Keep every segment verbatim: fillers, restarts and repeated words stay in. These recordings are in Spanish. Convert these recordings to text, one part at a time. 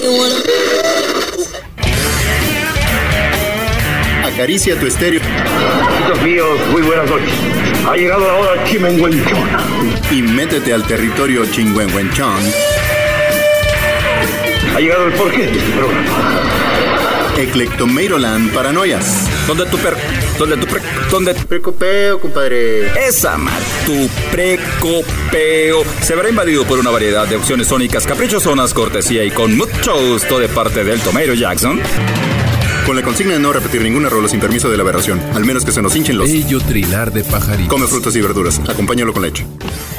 Acaricia tu estéreo. Amigos míos, muy buenas noches. Ha llegado la hora chimenguenchona. Y métete al territorio chingüengüenchón. Ha llegado el porqué de este programa. Eclectomeiroland Paranoias. ¿Dónde tu per... ¿Dónde tu pre... ¿Dónde tu precopeo, compadre? Esa mal, tu precopeo se verá invadido por una variedad de opciones sónicas caprichosonas, cortesía y con mucho gusto de parte del Tomeiro Jackson. Con la consigna de no repetir ninguna rola sin permiso de la aberración, al menos que se nos hinchen los... Bello trinar de pajaritos. Come frutas y verduras, acompáñalo con leche.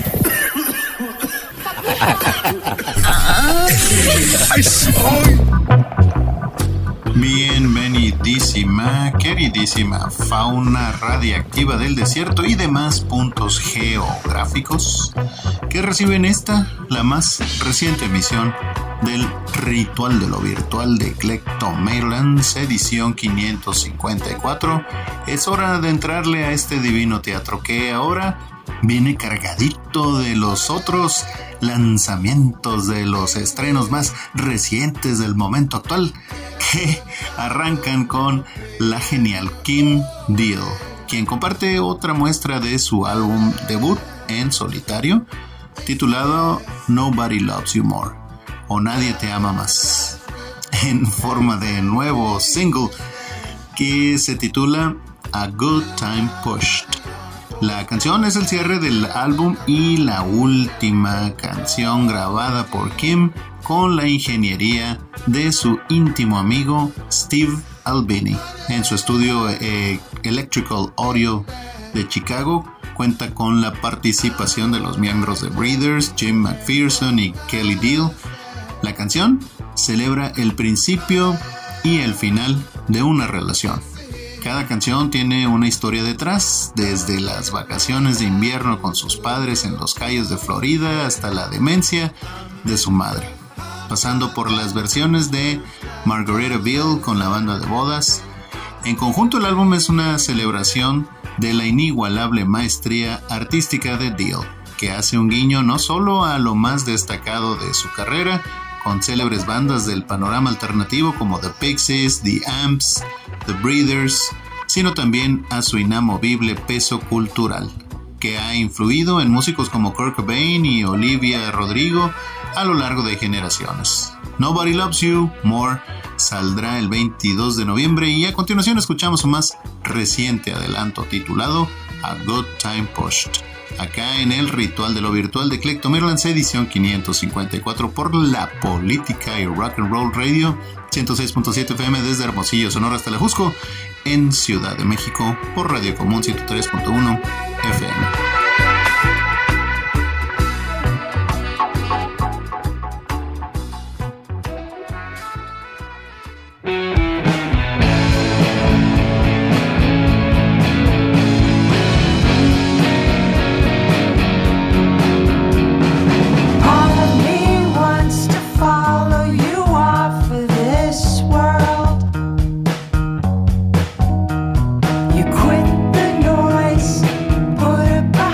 Bienvenidísima, queridísima fauna radiactiva del desierto y demás puntos geográficos que reciben esta, la más reciente emisión del Ritual de lo Virtual de Eclectomeiroland, edición quinientos cincuenta y cuatro. Es hora de entrarle a este divino teatro que ahora viene cargadito de los otros lanzamientos, de los estrenos más recientes del momento actual, que arrancan con la genial Kim Deal, quien comparte otra muestra de su álbum debut en solitario, titulado Nobody Loves You More, o Nadie Te Ama Más, en forma de nuevo single que se titula A Good Time Pushed. La canción es el cierre del álbum y la última canción grabada por Kim con la ingeniería de su íntimo amigo Steve Albini en su estudio eh, Electrical Audio de Chicago. Cuenta con la participación de los miembros de Breeders, Jim McPherson y Kelly Deal. La canción celebra el principio y el final de una relación. Cada canción tiene una historia detrás, desde las vacaciones de invierno con sus padres en los Cayos de Florida hasta la demencia de su madre, pasando por las versiones de Margaritaville con la banda de bodas. En conjunto, el álbum es una celebración de la inigualable maestría artística de Deal, que hace un guiño no solo a lo más destacado de su carrera, con célebres bandas del panorama alternativo como The Pixies, The Amps, The Breeders, sino también a su inamovible peso cultural, que ha influido en músicos como Kurt Cobain y Olivia Rodrigo a lo largo de generaciones. Nobody Loves You More saldrá el veintidós de noviembre y a continuación escuchamos su más reciente adelanto titulado A Good Time Pushed, acá en el Ritual de lo Virtual de Eclectomeiroland, edición quinientos cincuenta y cuatro por La Política y Rock and Roll Radio, ciento seis punto siete F M desde Hermosillo, Sonora hasta La Jusco, en Ciudad de México por Radio Común ciento tres punto uno F M. Quit the noise, put it back.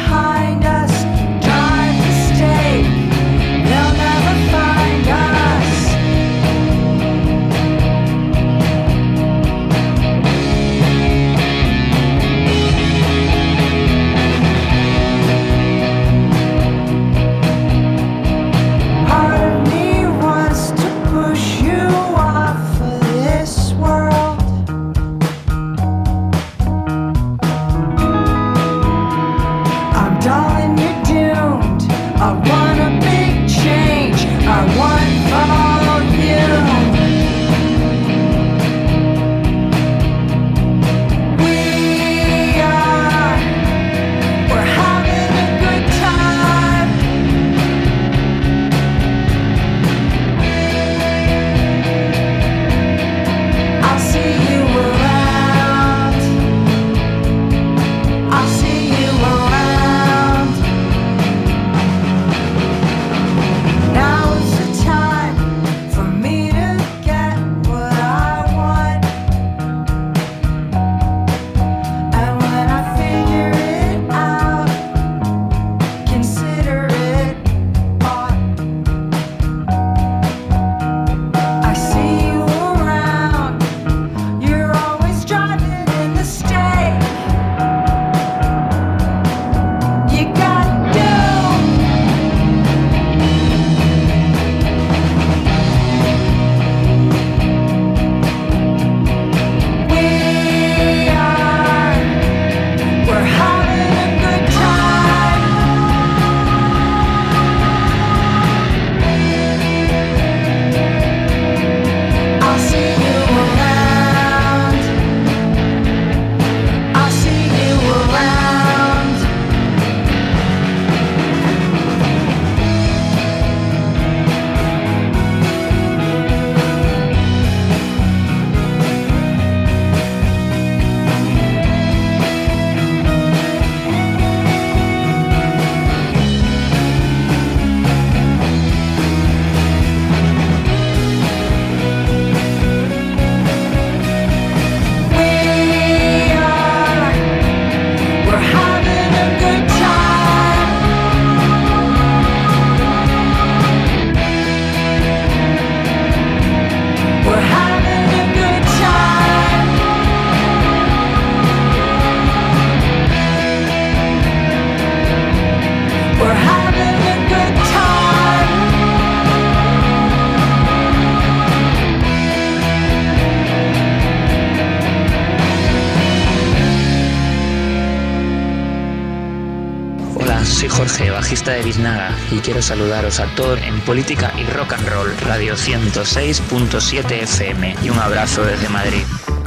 Jorge, bajista de Biznaga, y quiero saludaros a todos en Política y Rock and Roll, Radio ciento seis punto siete F M, y un abrazo desde Madrid.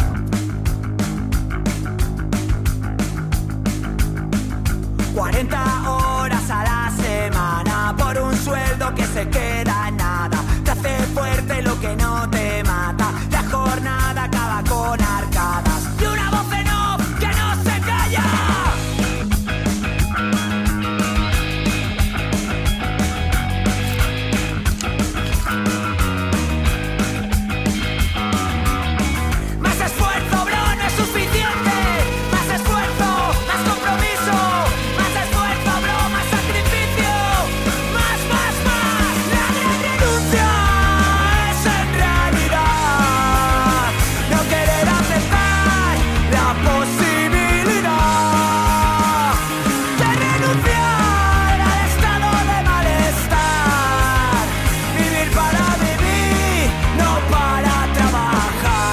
cuarenta horas a la semana por un sueldo que se queda en nada. Te hace fuerte lo que no te mata. La jornada acaba con arcadas y una voz en off que no se calla. Más esfuerzo, bro, no es suficiente. Más esfuerzo, más compromiso. Más esfuerzo, bro, más sacrificio. Más, más, más. La gran renuncia es en realidad no querer aceptar la posibilidad de renunciar al estado de malestar. Vivir para vivir, no para trabajar.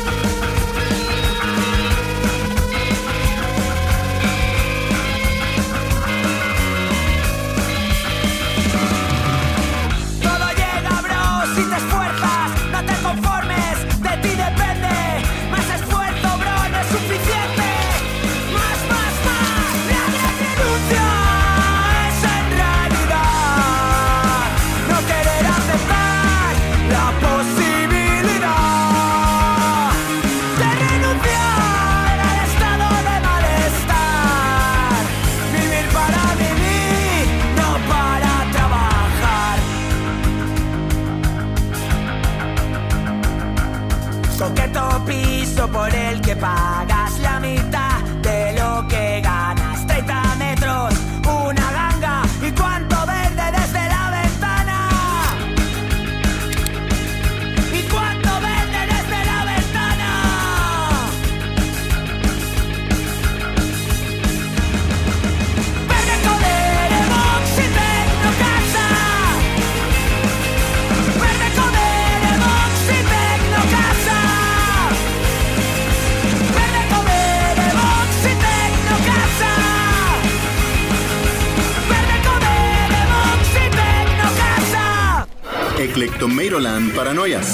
Todo llega, bro, si te esfuerzas, no te conformes, de ti depende. Más esfuerzo, bro, no es suficiente. Más, más, más. La gran renuncia es en realidad no querer aceptar la posibilidad de renunciar al estado de malestar. Vivir para vivir, no para trabajar. Coqueto piso por el que pagas la mitad de lo que ganas. treinta metros, una ganga y cuánto verde desde la ventana. Y cuánto verde desde la ventana. Verde coder, Evox y Tecnocasa. Verde coder, Evox y Tecnocasa. Verde coder, Evox y Tecnocasa. Verde coder, Evox y Tecnocasa. Eclectomeiroland Paranoias.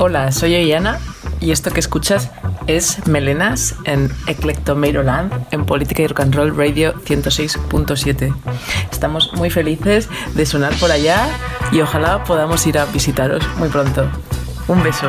Hola, soy Ollana y esto que escuchas es Melenas en Eclectomeiroland en Política y Rock and Roll Radio ciento seis punto siete. Estamos muy felices de sonar por allá y ojalá podamos ir a visitaros muy pronto. Un beso.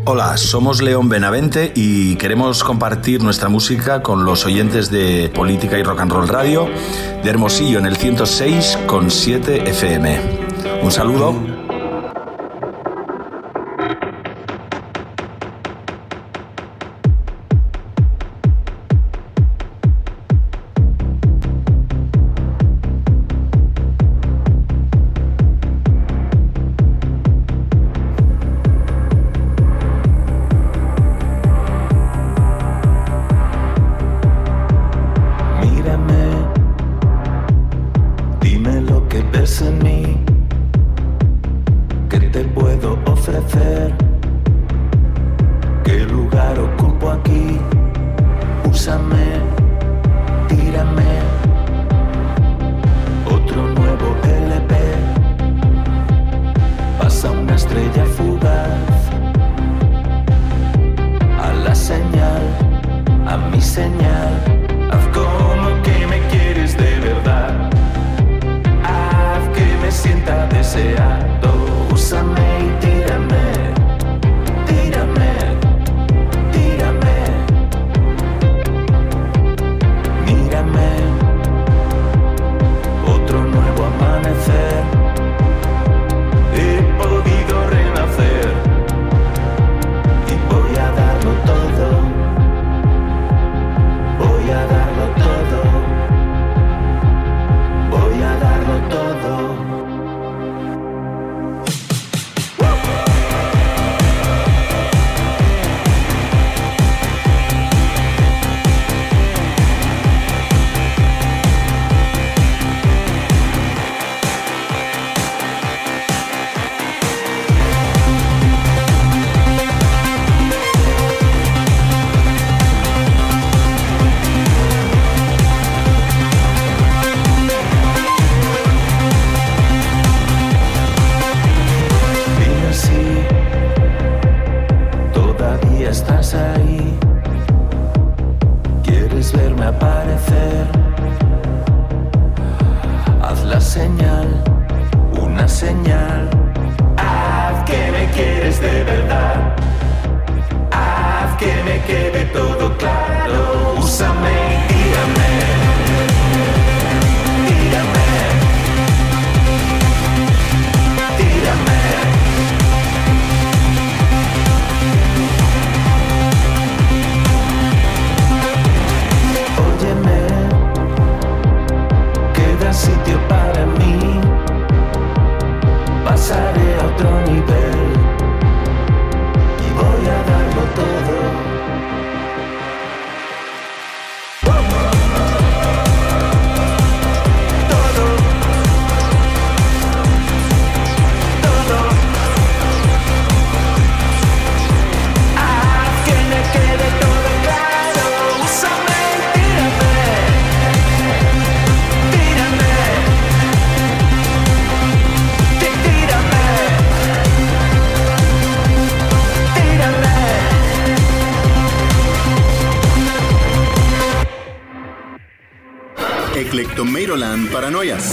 Hola, somos León Benavente y queremos compartir nuestra música con los oyentes de Política y Rock and Roll Radio de Hermosillo en el ciento seis coma siete F M. Un saludo. Eclectomeiroland Paranoias.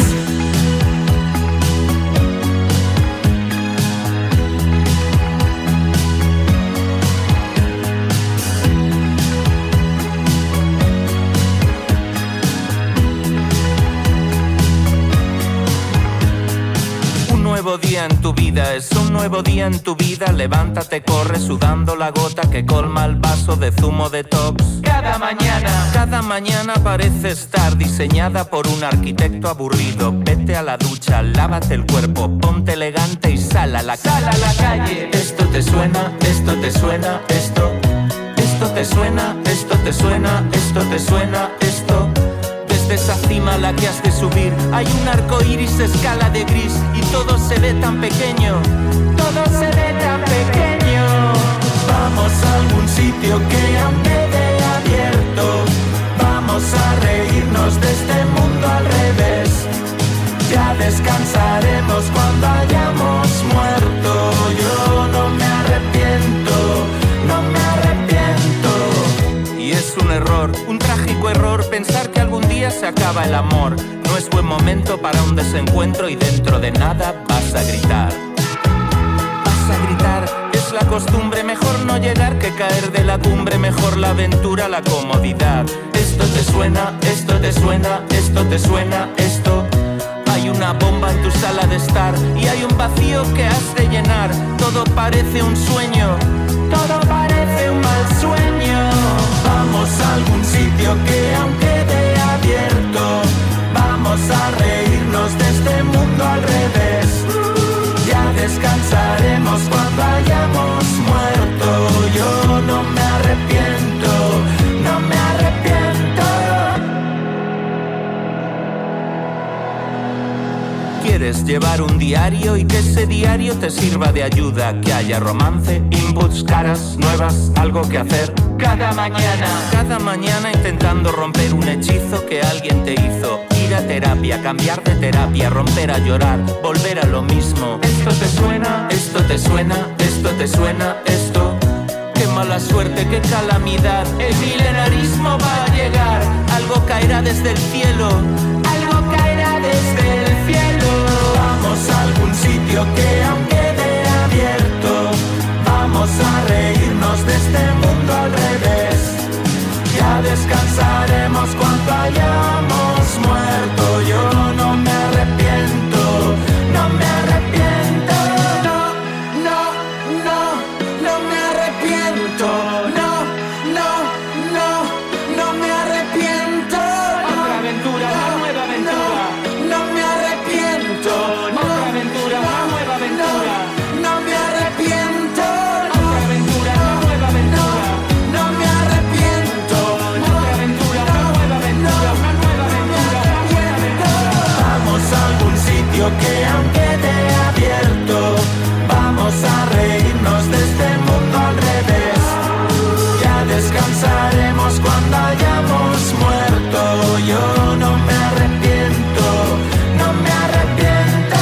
Un nuevo día en tu vida es un nuevo día en tu vida. Levántate, corre sudando la gota que colma el vaso de zumo detox. Cada mañana, cada mañana parece estar diseñada por un arquitecto aburrido. Vete a la ducha, lávate el cuerpo, ponte elegante y sal a la, sal a la calle. Esto te suena, esto te suena, esto. Esto te suena, esto te suena, esto te suena, esto. Desde esa cima a la que has de subir hay un arco iris escala de gris y todo se ve tan pequeño. Todo se ve tan pequeño. Vamos a algún sitio que aún quede abierto. Vamos a reírnos de este mundo al revés. Ya descansaremos cuando hayamos muerto. Yo no me arrepiento, no me arrepiento. Y es un error, un trágico error, pensar que algún día se acaba el amor. No es buen momento para un desencuentro y dentro de nada vas a gritar. Vas a gritar, es es la costumbre, mejor no llegar que caer de la cumbre, mejor la aventura, la comodidad. Esto te suena, esto te suena, esto te suena, esto. Hay una bomba en tu sala de estar y hay un vacío que has de llenar. Todo parece un sueño, todo parece un mal sueño. Vamos a algún sitio que aún quede abierto. Vamos a reírnos de este mundo al revés. Ya descansaremos cuando hayamos muerto. Yo no me arrepiento, no me arrepiento. Quieres llevar un diario y que ese diario te sirva de ayuda, que haya romance, inputs, caras nuevas, algo que hacer cada mañana. Cada mañana intentando romper un hechizo que alguien te hizo. Ir a terapia, cambiar de terapia, romper a llorar, volver a lo mismo. Esto te suena, esto te suena, esto te suena, esto. Qué mala suerte, qué calamidad. El milenarismo va a llegar. Algo caerá desde el cielo, algo caerá desde el cielo. Vamos a algún sitio que aún quede abierto. Vamos a reírnos de este mundo al revés. Ya descansaremos cuando hayamos muerto. Yo no me arrepiento, no me arrepiento. No, no, no, no me arrepiento. No, no, no, no me arrepiento. Otra aventura, una nueva aventura. No, no me arrepiento. Otra aventura, una nueva aventura. No me arrepiento. Otra aventura, una nueva aventura. No me arrepiento. Otra aventura, una nueva aventura. Una nueva aventura, una nueva aventura. Vamos a algún sitio que aún quede abierto. Vamos a reírnos de este mundo al revés. Ya descansaremos cuando hayamos muerto. Yo no me arrepiento, no me arrepiento.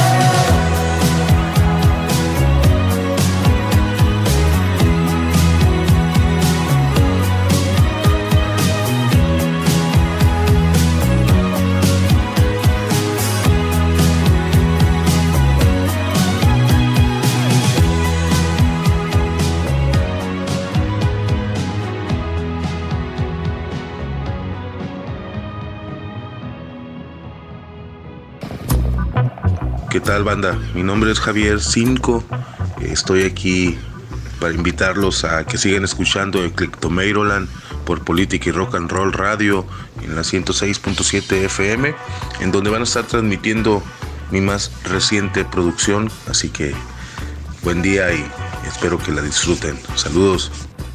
¿Qué tal, banda? Mi nombre es Javier Cinco. Estoy aquí para invitarlos a que sigan escuchando Eclectomeiroland por Política y Rock and Roll Radio en la ciento seis punto siete F M, en donde van a estar transmitiendo mi más reciente producción. Así que buen día y espero que la disfruten. Saludos.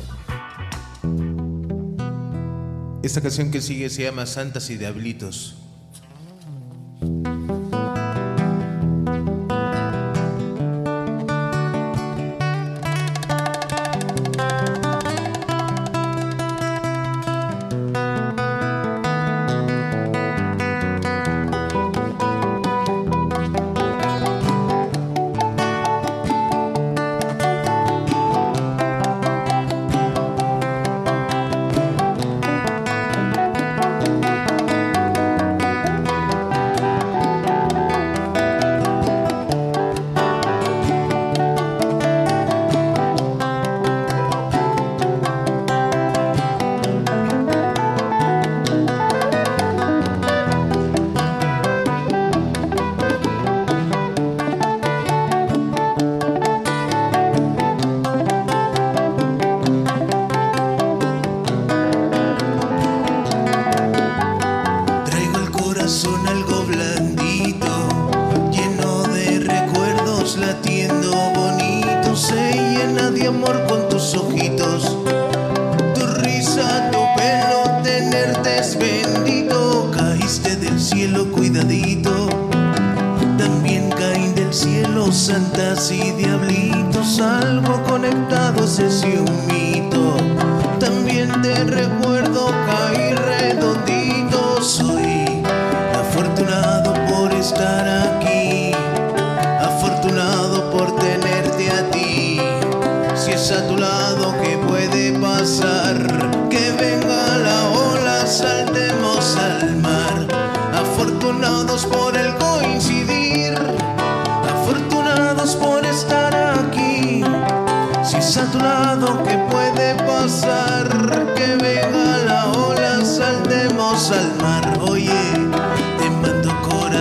Esta canción que sigue se llama Santas y Diablitos. Santas y diablitos, algo conectados es un mito. También te recuerdo, caí redondito. Soy afortunado por estar aquí, afortunado por tenerte a ti. Si es a tu lado, ¿qué puede pasar? Que venga la ola, saltemos al mar. Afortunados por el coincidir, afortunados por estar aquí. Si es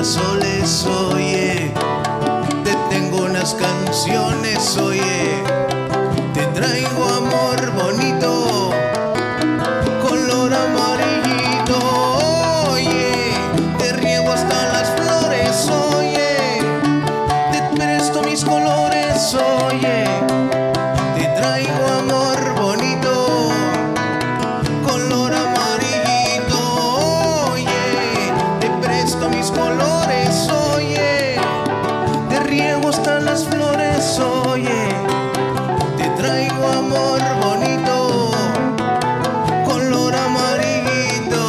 soles, oye. Te tengo unas canciones, oye. Te traigo amor bonito, color amarillito, oye. Te riego hasta las flores, oye. Te presto mis colores, oye. Te traigo amor bonito, color amarillito, oye. Te presto mis colores, oye. Te riego hasta las flores, oye. Te traigo amor bonito, color amarillito.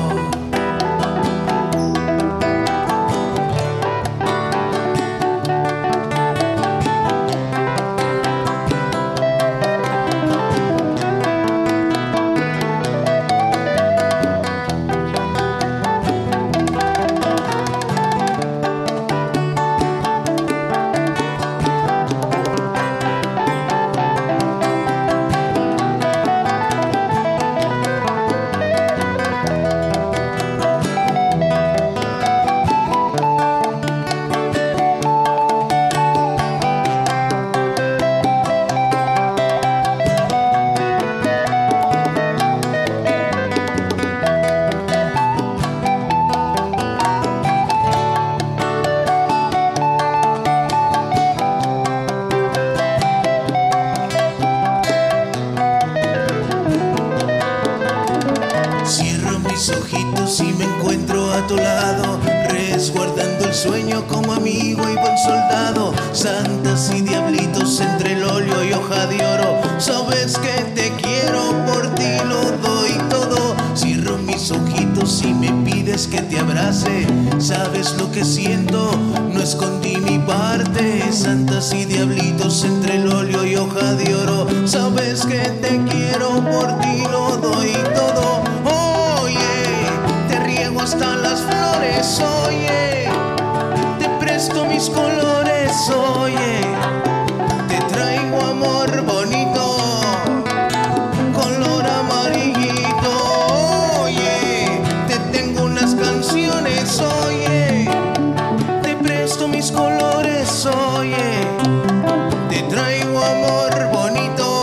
Cierro mis ojitos y me encuentro a tu lado, resguardando el sueño como amigo y buen soldado. Santas y diablitos entre el óleo y hoja de oro, sabes que te quiero, por ti lo doy todo. Cierro mis ojitos y me pides que te abrace, sabes lo que siento, no escondí mi parte. Santas y diablitos entre el óleo y hoja de oro, sabes que te quiero, por ti lo doy todo. Oye, te riego hasta las flores, oye. Te presto mis colores, oye. Te traigo amor bonito, color amarillito, oye. Te tengo unas canciones, oye. Te presto mis colores, oye. Te traigo amor bonito,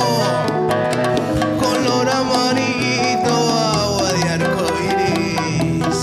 color amarillito, agua de arcoíris.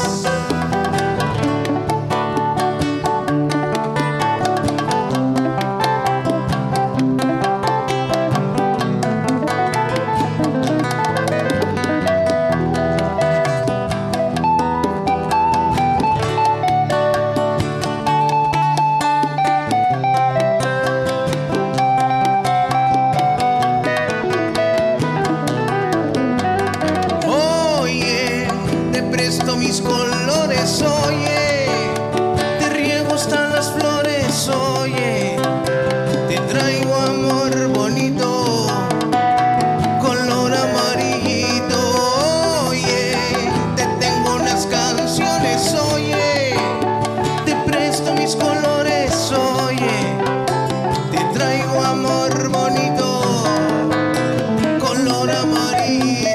Oye, te presto mis colores, oye. Te riego hasta las flores, oye. Te traigo amor bonito, color amarillito, oye. Te tengo unas canciones, oye. Te presto mis colores, oye. Te traigo amor bonito, color amarillito.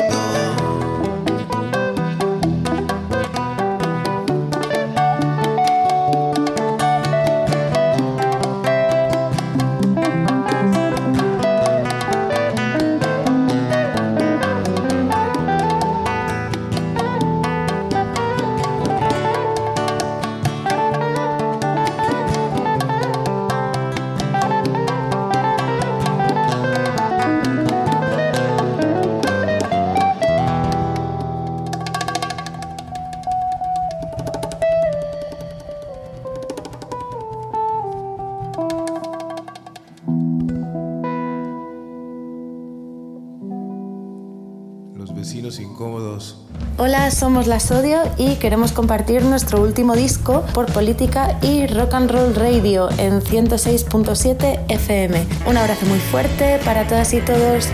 Los vecinos incómodos. Hola, somos La Sodio y queremos compartir nuestro último disco por Política y Rock and Roll Radio en ciento seis punto siete F M. Un abrazo muy fuerte para todas y todos.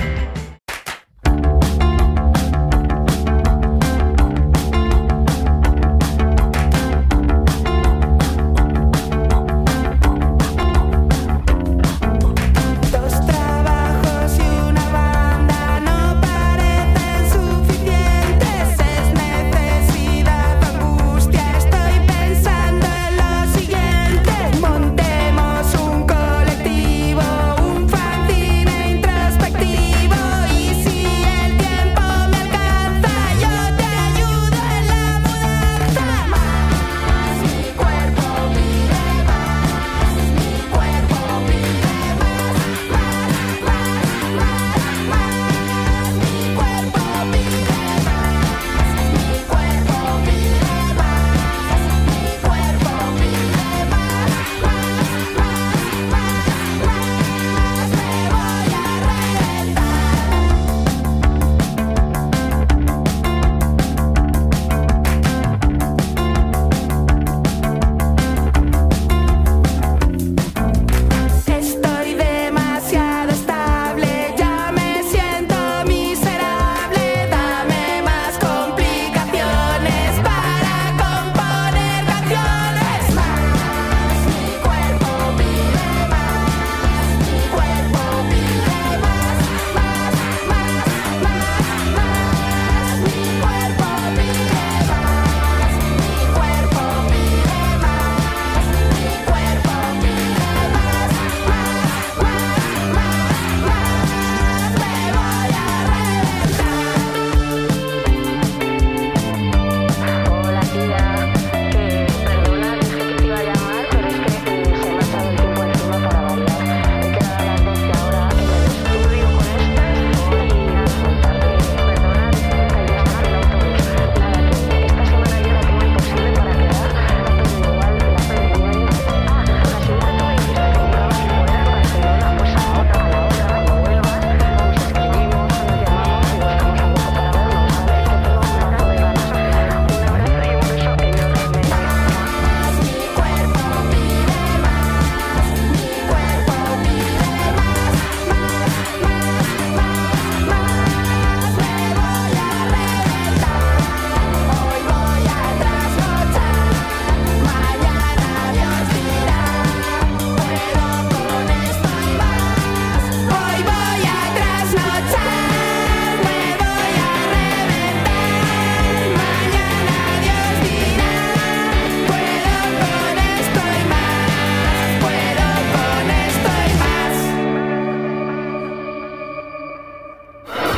Necesidad, angustia, estoy pensando en lo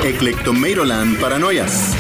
Eclectomeiroland Paranoias.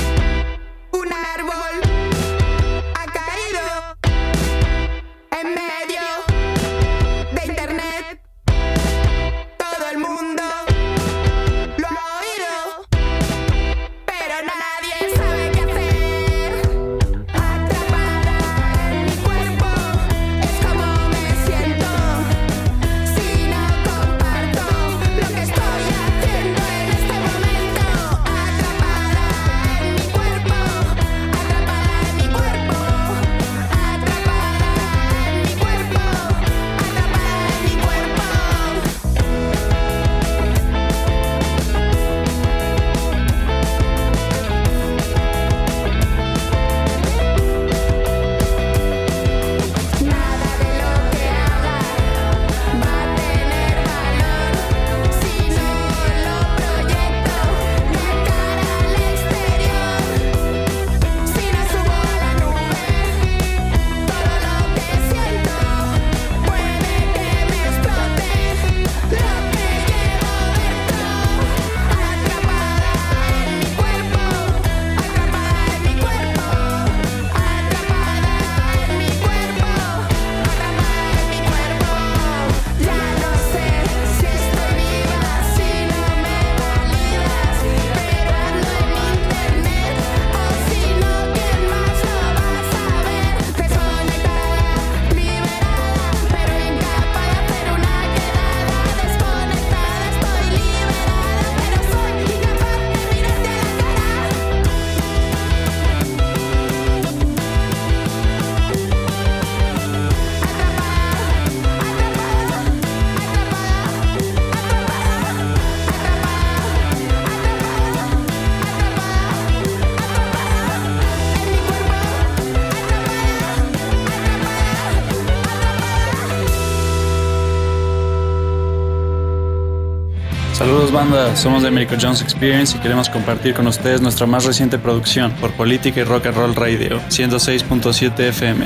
Saludos banda, somos de America Jones Experience y queremos compartir con ustedes nuestra más reciente producción por Política y Rock and Roll Radio ciento seis punto siete F M.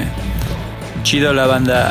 Chido la banda.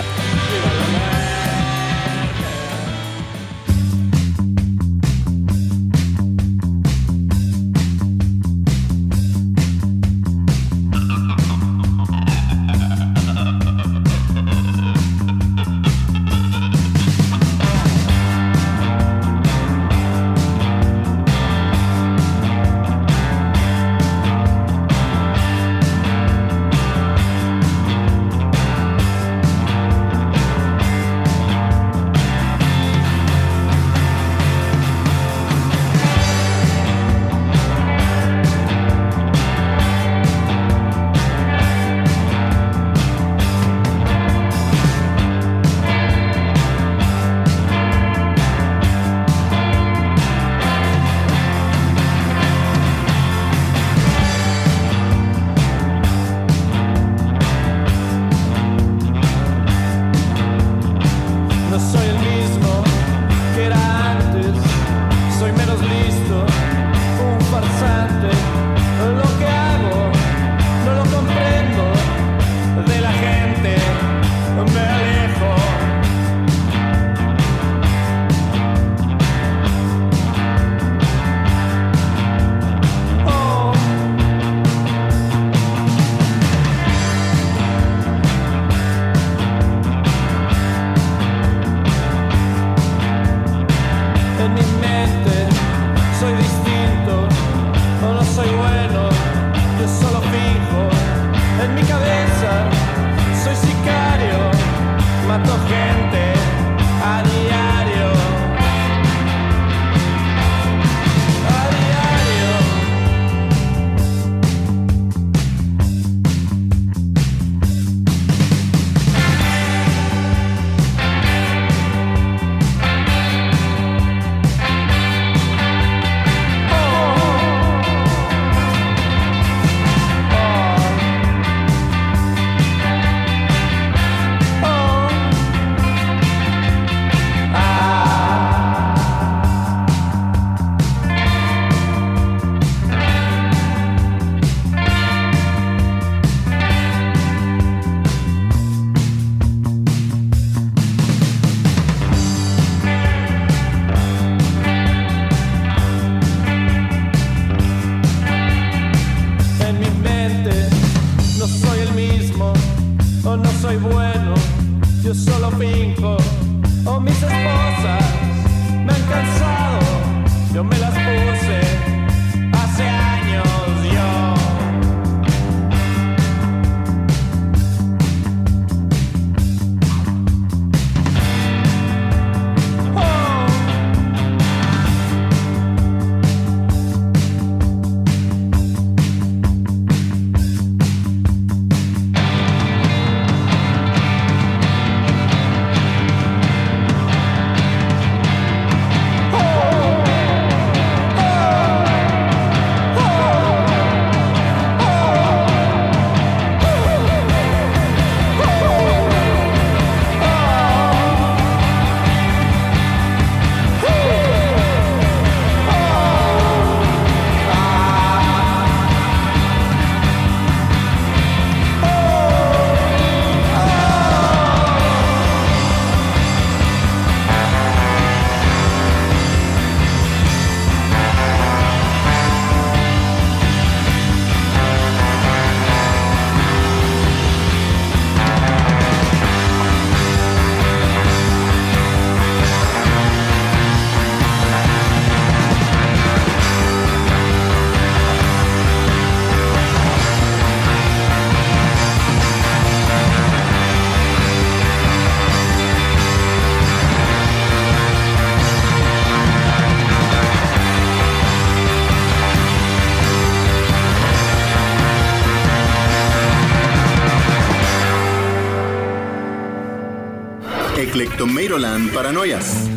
Eclectomeiroland Paranoias.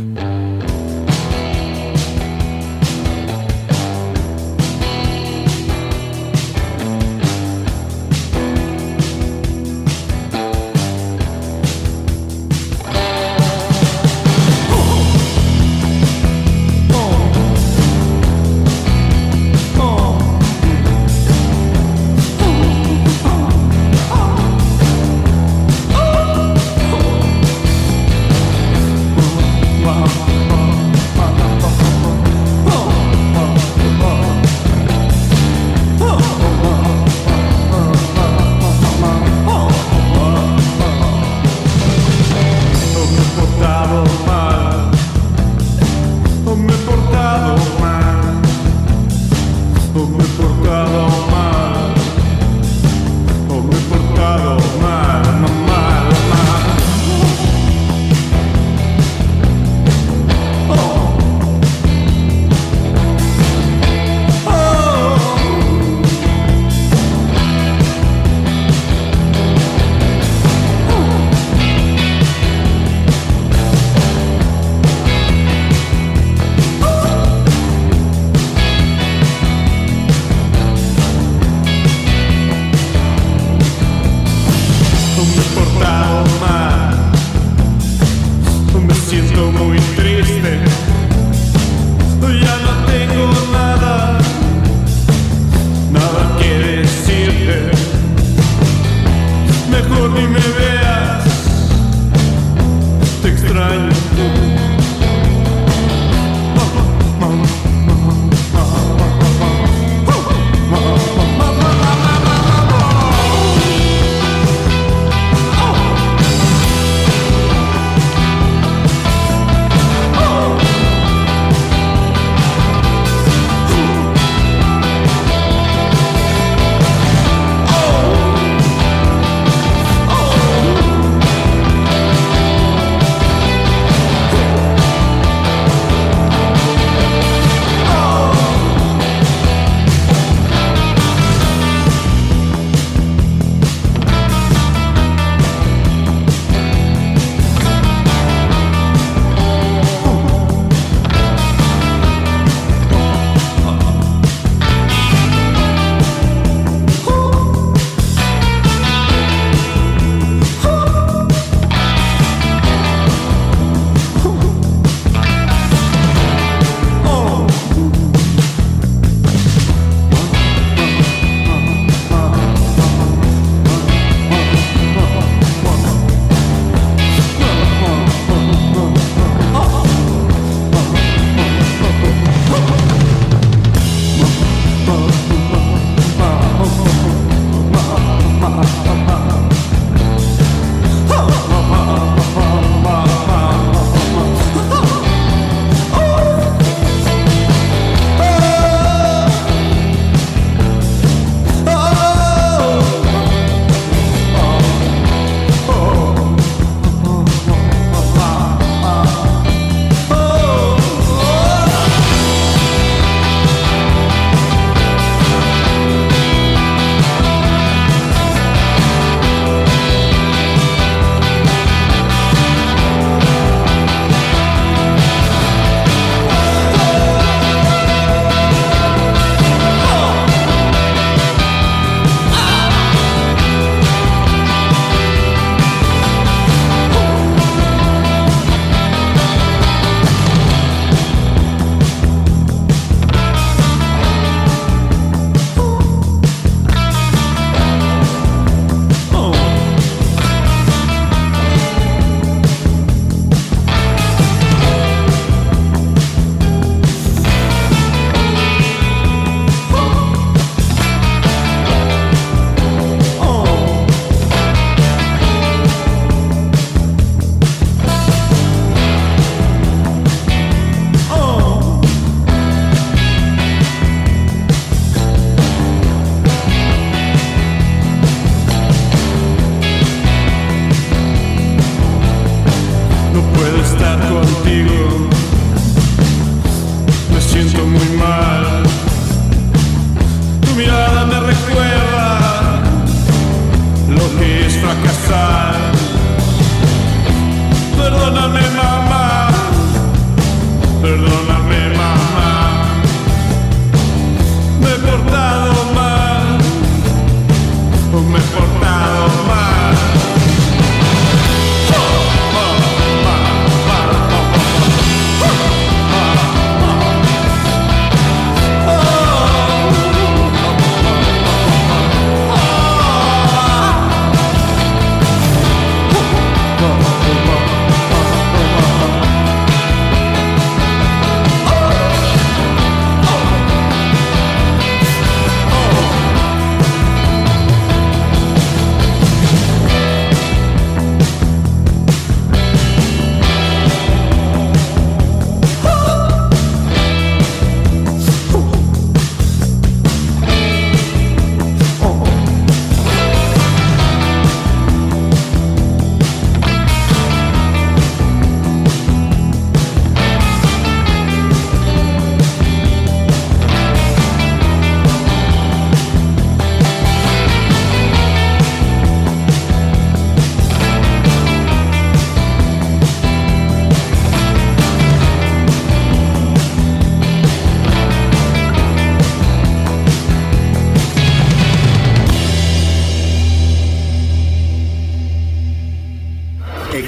Wow.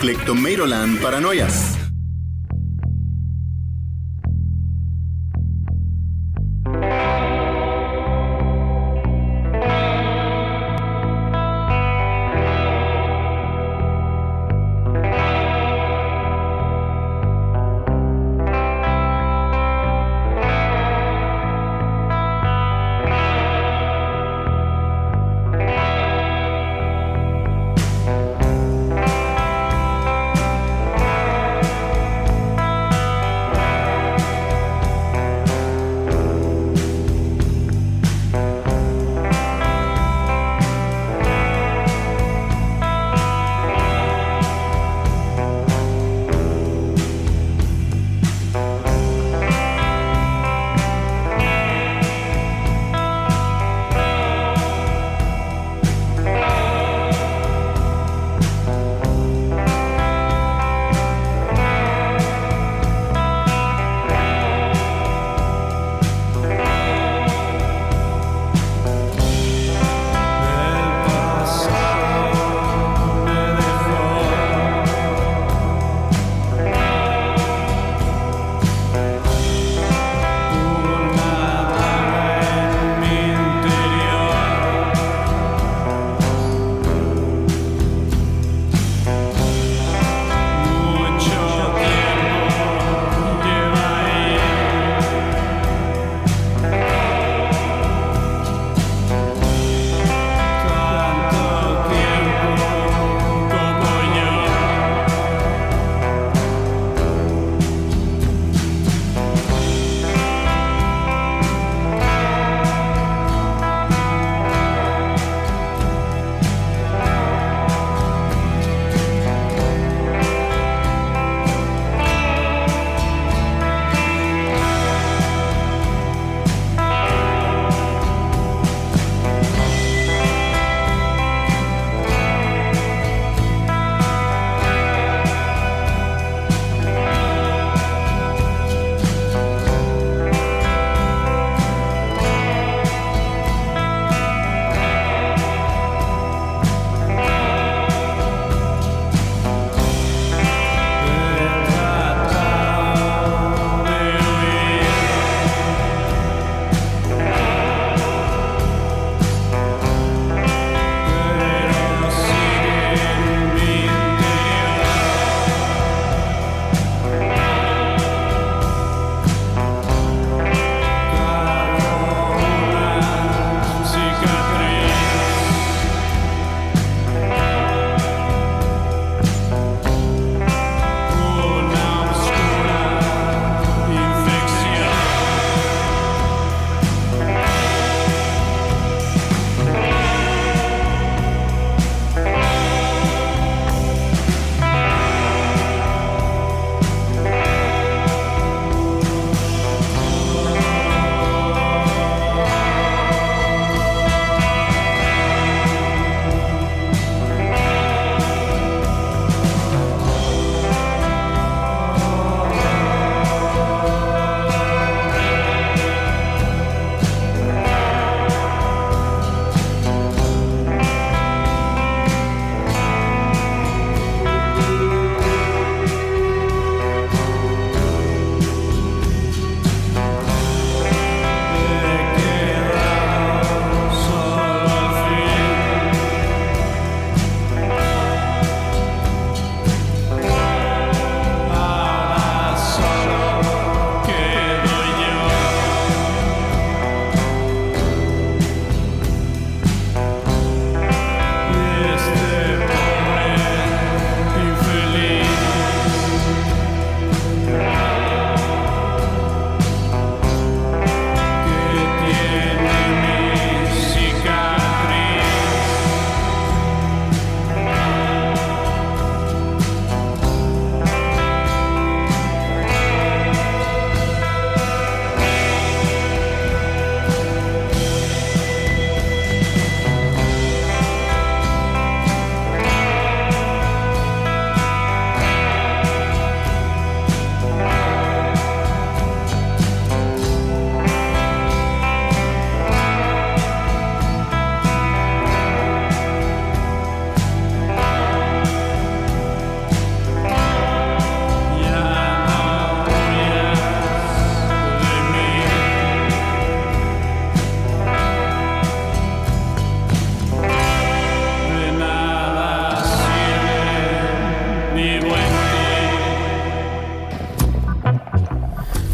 Eclectomeiroland Paranoias.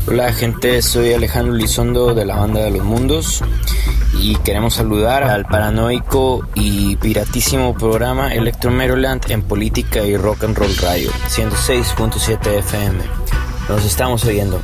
Hola gente, soy Alejandro Lizondo de la banda de Los Mundos y queremos saludar al paranoico y piratísimo programa Electromaryland en Política y Rock and Roll Radio ciento seis punto siete F M. Nos estamos oyendo.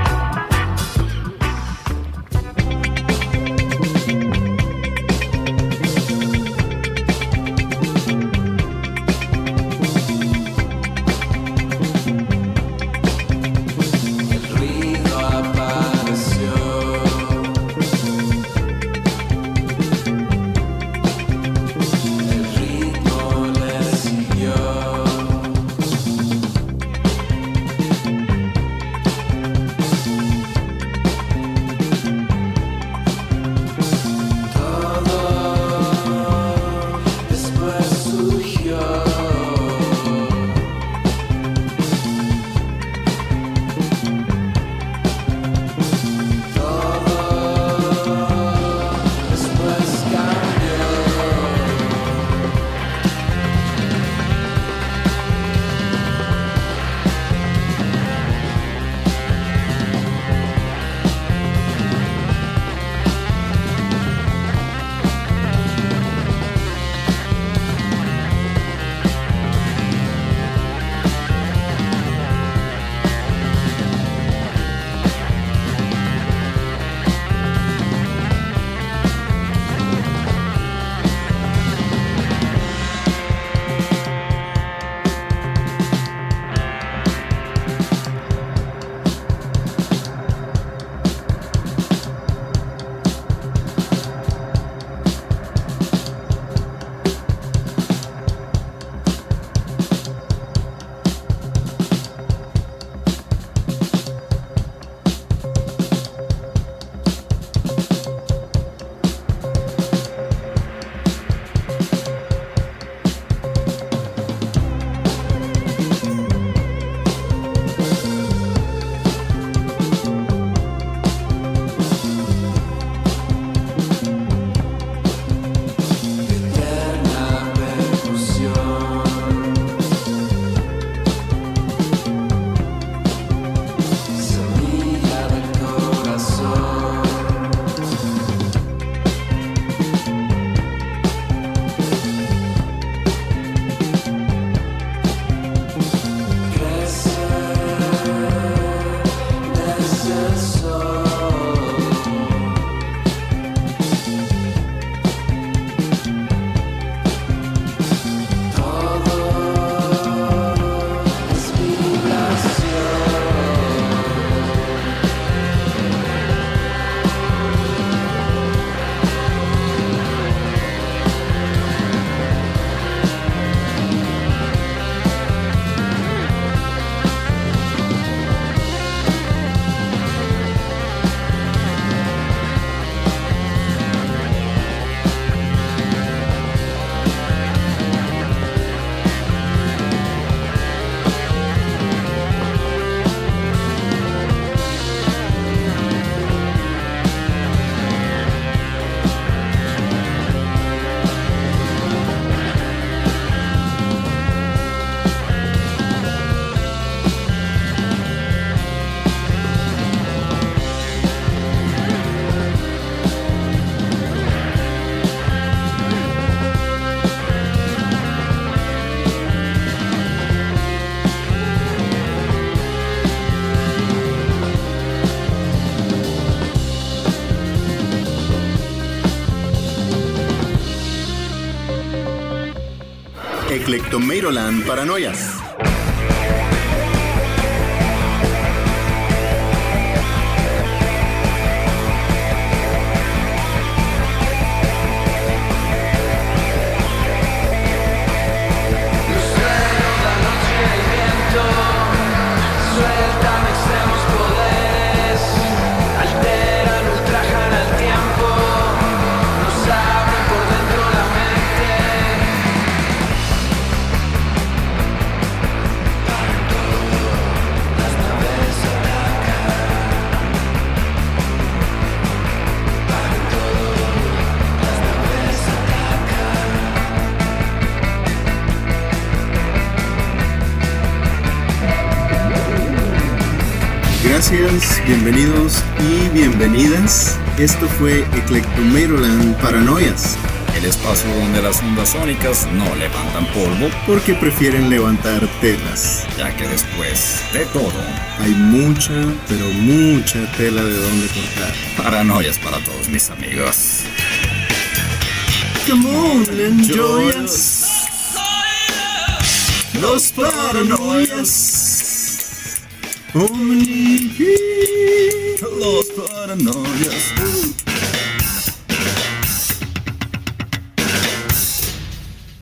Eclectomeiroland Paranoias. gracias, bienvenidos y bienvenidas. Esto fue Eclectomeiroland Paranoias. El espacio donde las ondas sónicas no levantan polvo porque prefieren levantar telas. Ya que después de todo hay mucha, pero mucha tela de donde cortar. Paranoias para todos mis amigos. Come on, enjoy us. Los paranoias. Omni. Los paranoias.